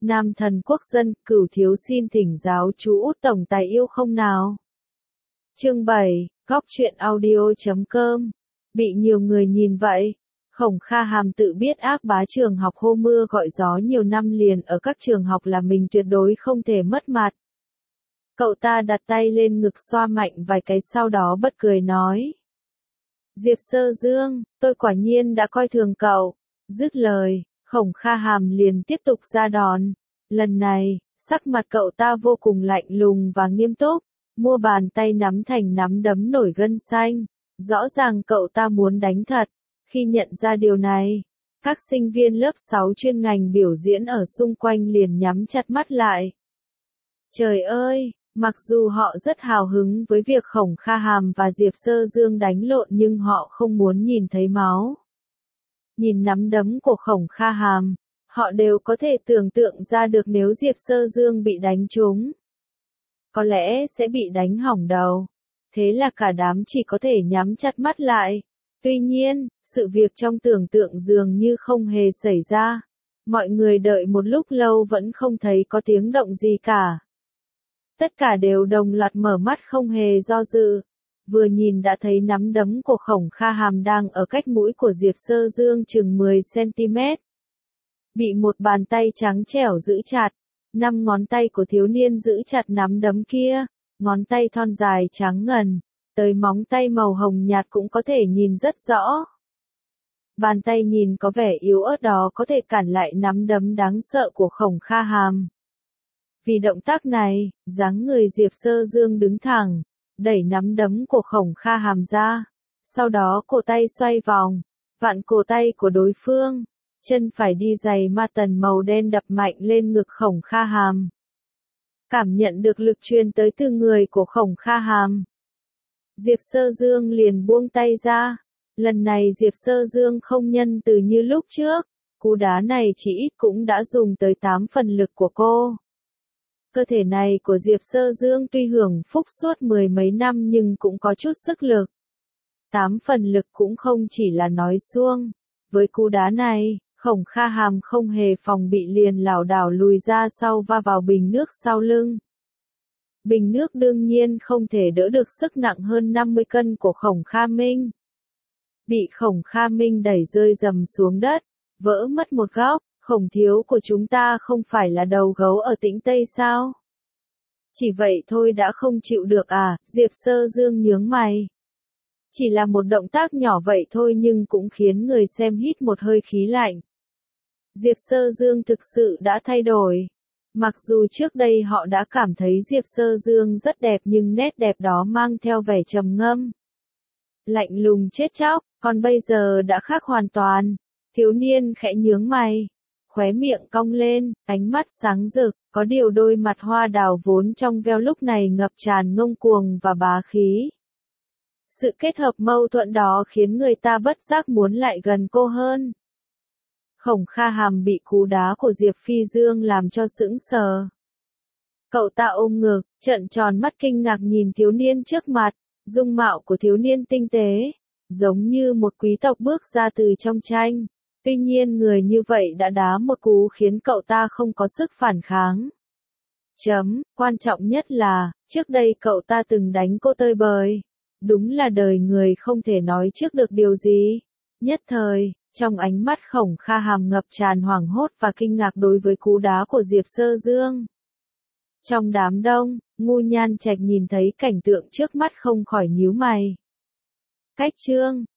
Nam thần quốc dân, Cửu thiếu xin thỉnh giáo chú Út tổng tài yêu không nào. Chương 7, góc truyện audio.com. Bị nhiều người nhìn vậy. Khổng Kha Hàm tự biết ác bá trường học hô mưa gọi gió nhiều năm liền ở các trường học là mình tuyệt đối không thể mất mặt. Cậu ta đặt tay lên ngực xoa mạnh vài cái sau đó bật cười nói. Diệp Sơ Dương, tôi quả nhiên đã coi thường cậu. Dứt lời, Khổng Kha Hàm liền tiếp tục ra đòn. Lần này, sắc mặt cậu ta vô cùng lạnh lùng và nghiêm túc, mua bàn tay nắm thành nắm đấm nổi gân xanh. Rõ ràng cậu ta muốn đánh thật. Khi nhận ra điều này, các sinh viên lớp 6 chuyên ngành biểu diễn ở xung quanh liền nhắm chặt mắt lại. Trời ơi, mặc dù họ rất hào hứng với việc Khổng Kha Hàm và Diệp Sơ Dương đánh lộn nhưng họ không muốn nhìn thấy máu. Nhìn nắm đấm của Khổng Kha Hàm, họ đều có thể tưởng tượng ra được nếu Diệp Sơ Dương bị đánh trúng, có lẽ sẽ bị đánh hỏng đầu. Thế là cả đám chỉ có thể nhắm chặt mắt lại. Tuy nhiên, sự việc trong tưởng tượng dường như không hề xảy ra. Mọi người đợi một lúc lâu vẫn không thấy có tiếng động gì cả. Tất cả đều đồng loạt mở mắt không hề do dự. Vừa nhìn đã thấy nắm đấm của Khổng Kha Hàm đang ở cách mũi của Diệp Sơ Dương chừng 10 cm. Bị một bàn tay trắng trẻo giữ chặt. 5 ngón tay của thiếu niên giữ chặt nắm đấm kia. Ngón tay thon dài trắng ngần, tới móng tay màu hồng nhạt cũng có thể nhìn rất rõ. Bàn tay nhìn có vẻ yếu ớt đó có thể cản lại nắm đấm đáng sợ của Khổng Kha Hàm. Vì động tác này, dáng người Diệp Sơ Dương đứng thẳng, đẩy nắm đấm của Khổng Kha Hàm ra. Sau đó cổ tay xoay vòng, vặn cổ tay của đối phương. Chân phải đi giày ma tần màu đen đập mạnh lên ngực Khổng Kha Hàm. Cảm nhận được lực truyền tới từ người của Khổng Kha Hàm, Diệp Sơ Dương liền buông tay ra. Lần này Diệp Sơ Dương không nhân từ như lúc trước, cú đá này chỉ ít cũng đã dùng tới 8 phần lực của cô. Cơ thể này của Diệp Sơ Dương tuy hưởng phúc suốt 10 mấy năm nhưng cũng có chút sức lực. 8 phần lực cũng không chỉ là nói suông. Với cú đá này, Khổng Kha Hàm không hề phòng bị liền lảo đảo lùi ra sau va vào bình nước sau lưng. Bình nước đương nhiên không thể đỡ được sức nặng hơn 50 cân của Khổng Kha Minh. Bị Khổng Kha Minh đẩy rơi rầm xuống đất, vỡ mất một góc. Khổng thiếu của chúng ta không phải là đầu gấu ở Tĩnh Tây sao? Chỉ vậy thôi đã không chịu được à? Diệp Sơ Dương nhướng mày. Chỉ là một động tác nhỏ vậy thôi nhưng cũng khiến người xem hít một hơi khí lạnh. Diệp Sơ Dương thực sự đã thay đổi. Mặc dù trước đây họ đã cảm thấy Diệp Sơ Dương rất đẹp nhưng nét đẹp đó mang theo vẻ trầm ngâm, lạnh lùng chết chóc, còn bây giờ đã khác hoàn toàn. Thiếu niên khẽ nhướng mày, khóe miệng cong lên, ánh mắt sáng rực, có điều đôi mặt hoa đào vốn trong veo lúc này ngập tràn ngông cuồng và bá khí. Sự kết hợp mâu thuẫn đó khiến người ta bất giác muốn lại gần cô hơn. Khổng Kha Hàm bị cú đá của Diệp Phi Dương làm cho sững sờ. Cậu ta ôm ngực, trợn tròn mắt kinh ngạc nhìn thiếu niên trước mặt, dung mạo của thiếu niên tinh tế, giống như một quý tộc bước ra từ trong tranh. Tuy nhiên người như vậy đã đá một cú khiến cậu ta không có sức phản kháng. Quan trọng nhất là, trước đây cậu ta từng đánh cô tơi bời. Đúng là đời người không thể nói trước được điều gì. Nhất thời, trong ánh mắt Khổng Kha Hàm ngập tràn hoảng hốt và kinh ngạc đối với cú đá của Diệp Sơ Dương. Trong đám đông, Ngu Nhan Trạch nhìn thấy cảnh tượng trước mắt không khỏi nhíu mày. Cách chương